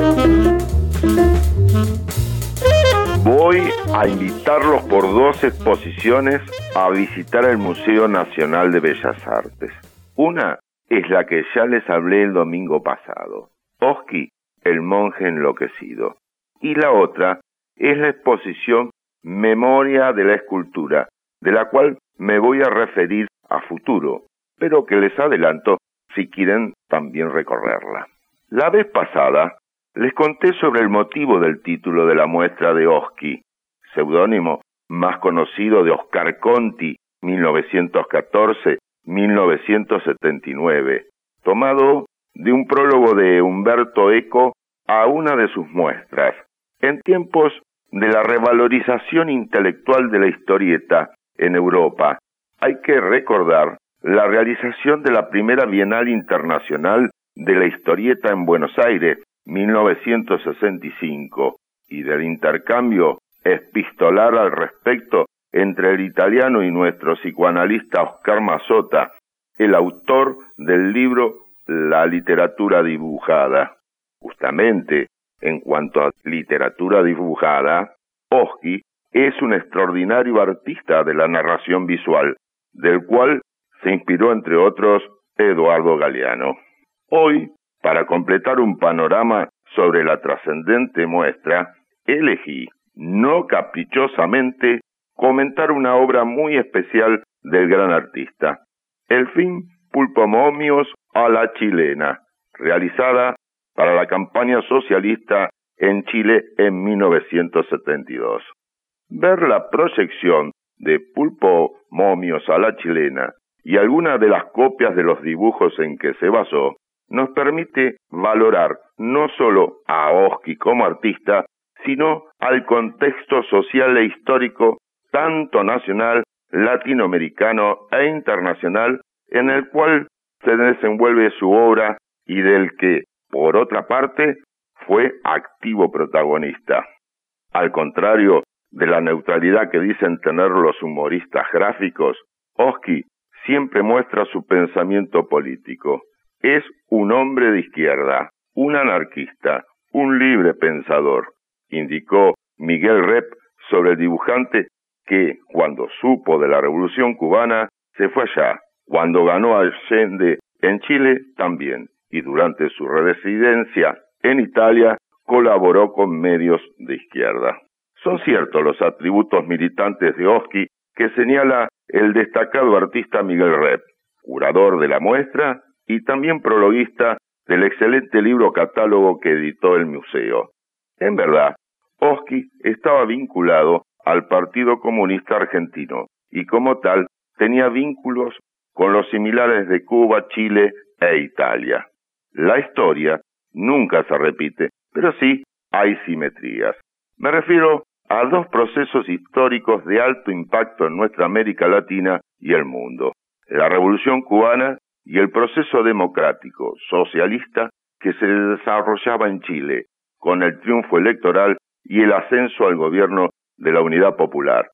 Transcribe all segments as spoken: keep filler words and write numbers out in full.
Voy a invitarlos por dos exposiciones a visitar el Museo Nacional de Bellas Artes. Una es la que ya les hablé el domingo pasado, Oski, el monje enloquecido. Y la otra es la exposición Memoria de la Escultura, de la cual me voy a referir a futuro, pero que les adelanto si quieren también recorrerla. La vez pasada les conté sobre el motivo del título de la muestra de Oski, seudónimo más conocido de Oscar Conti, mil novecientos catorce a mil novecientos setenta y nueve, tomado de un prólogo de Umberto Eco a una de sus muestras, en tiempos de la revalorización intelectual de la historieta en Europa. Hay que recordar la realización de la primera Bienal Internacional de la Historieta en Buenos Aires, mil novecientos sesenta y cinco, y del intercambio epistolar al respecto entre el italiano y nuestro psicoanalista Oscar Mazzotta, el autor del libro La literatura dibujada. Justamente, en cuanto a literatura dibujada, Oski es un extraordinario artista de la narración visual, del cual se inspiró, entre otros, Eduardo Galeano. Hoy, para completar un panorama sobre la trascendente muestra, elegí, no caprichosamente, comentar una obra muy especial del gran artista, el film Pulpomomios a la chilena, realizada para la campaña socialista en Chile en mil novecientos setenta y dos. Ver la proyección de Pulpomomios a la chilena y algunas de las copias de los dibujos en que se basó nos permite valorar no solo a Oski como artista, sino al contexto social e histórico, tanto nacional, latinoamericano e internacional, en el cual se desenvuelve su obra y del que, por otra parte, fue activo protagonista. Al contrario de la neutralidad que dicen tener los humoristas gráficos, Oski siempre muestra su pensamiento político. Es un hombre de izquierda, un anarquista, un libre pensador, indicó Miguel Rep sobre el dibujante que, cuando supo de la Revolución Cubana, se fue allá. Cuando ganó Allende en Chile, también. Y durante su residencia en Italia, colaboró con medios de izquierda. Son ciertos los atributos militantes de Oski que señala el destacado artista Miguel Rep, curador de la muestra y también prologuista del excelente libro catálogo que editó el museo. En verdad, Oski estaba vinculado al Partido Comunista Argentino y como tal tenía vínculos con los similares de Cuba, Chile e Italia. La historia nunca se repite, pero sí hay simetrías. Me refiero a dos procesos históricos de alto impacto en nuestra América Latina y el mundo: la Revolución Cubana y el proceso democrático socialista que se desarrollaba en Chile, con el triunfo electoral y el ascenso al gobierno de la Unidad Popular,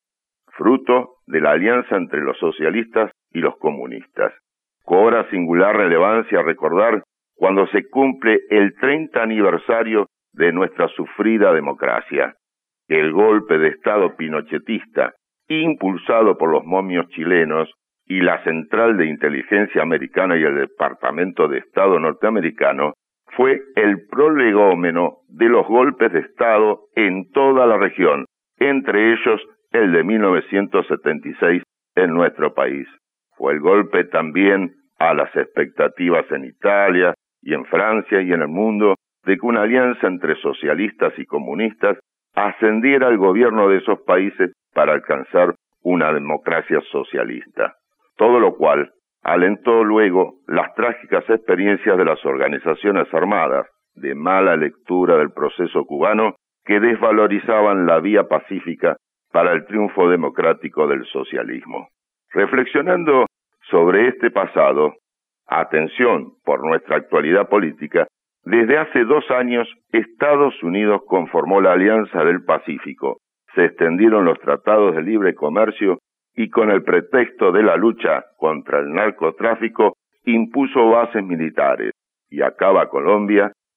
fruto de la alianza entre los socialistas y los comunistas. Cobra singular relevancia recordar cuando se cumple el treinta aniversario de nuestra sufrida democracia. El golpe de Estado pinochetista, impulsado por los momios chilenos y la Central de Inteligencia Americana y el Departamento de Estado norteamericano, fue el prolegómeno de los golpes de Estado en toda la región, entre ellos el de mil novecientos setenta y seis en nuestro país. Fue el golpe también a las expectativas en Italia y en Francia y en el mundo de que una alianza entre socialistas y comunistas ascendiera al gobierno de esos países para alcanzar una democracia socialista. Todo lo cual alentó luego las trágicas experiencias de las organizaciones armadas, de mala lectura del proceso cubano, que desvalorizaban la vía pacífica para el triunfo democrático del socialismo. Reflexionando sobre este pasado, atención por nuestra actualidad política, desde hace dos años Estados Unidos conformó la Alianza del Pacífico, se extendieron los tratados de libre comercio y con el pretexto de la lucha contra el narcotráfico impuso bases militares, y acaba Colombia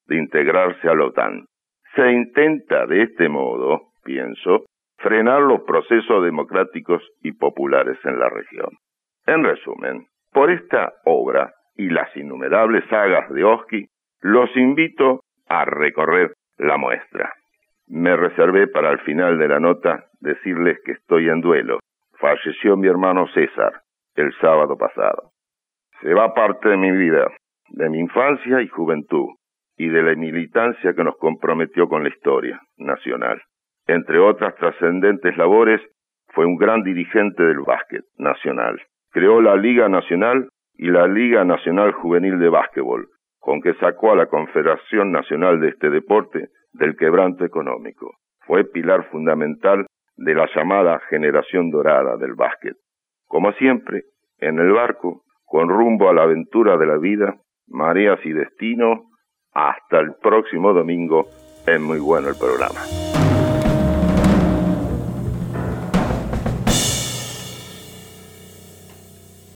de integrarse a la OTAN. Se intenta de este modo, pienso, frenar los procesos democráticos y populares en la región. En resumen, por esta obra y las innumerables sagas de Oski, los invito a recorrer la muestra. Me reservé para el final de la nota decirles que estoy en duelo. Falleció mi hermano César el sábado pasado. Se va parte de mi vida, de mi infancia y juventud, y de la militancia que nos comprometió con la historia nacional. Entre otras trascendentes labores, fue un gran dirigente del básquet nacional. Creó la Liga Nacional y la Liga Nacional Juvenil de Básquetbol, con que sacó a la Confederación Nacional de este deporte del quebranto económico. Fue pilar fundamental de la llamada generación dorada del básquet. Como siempre, en el barco, con rumbo a la aventura de la vida, mareas y destino, hasta el próximo domingo, es muy bueno el programa.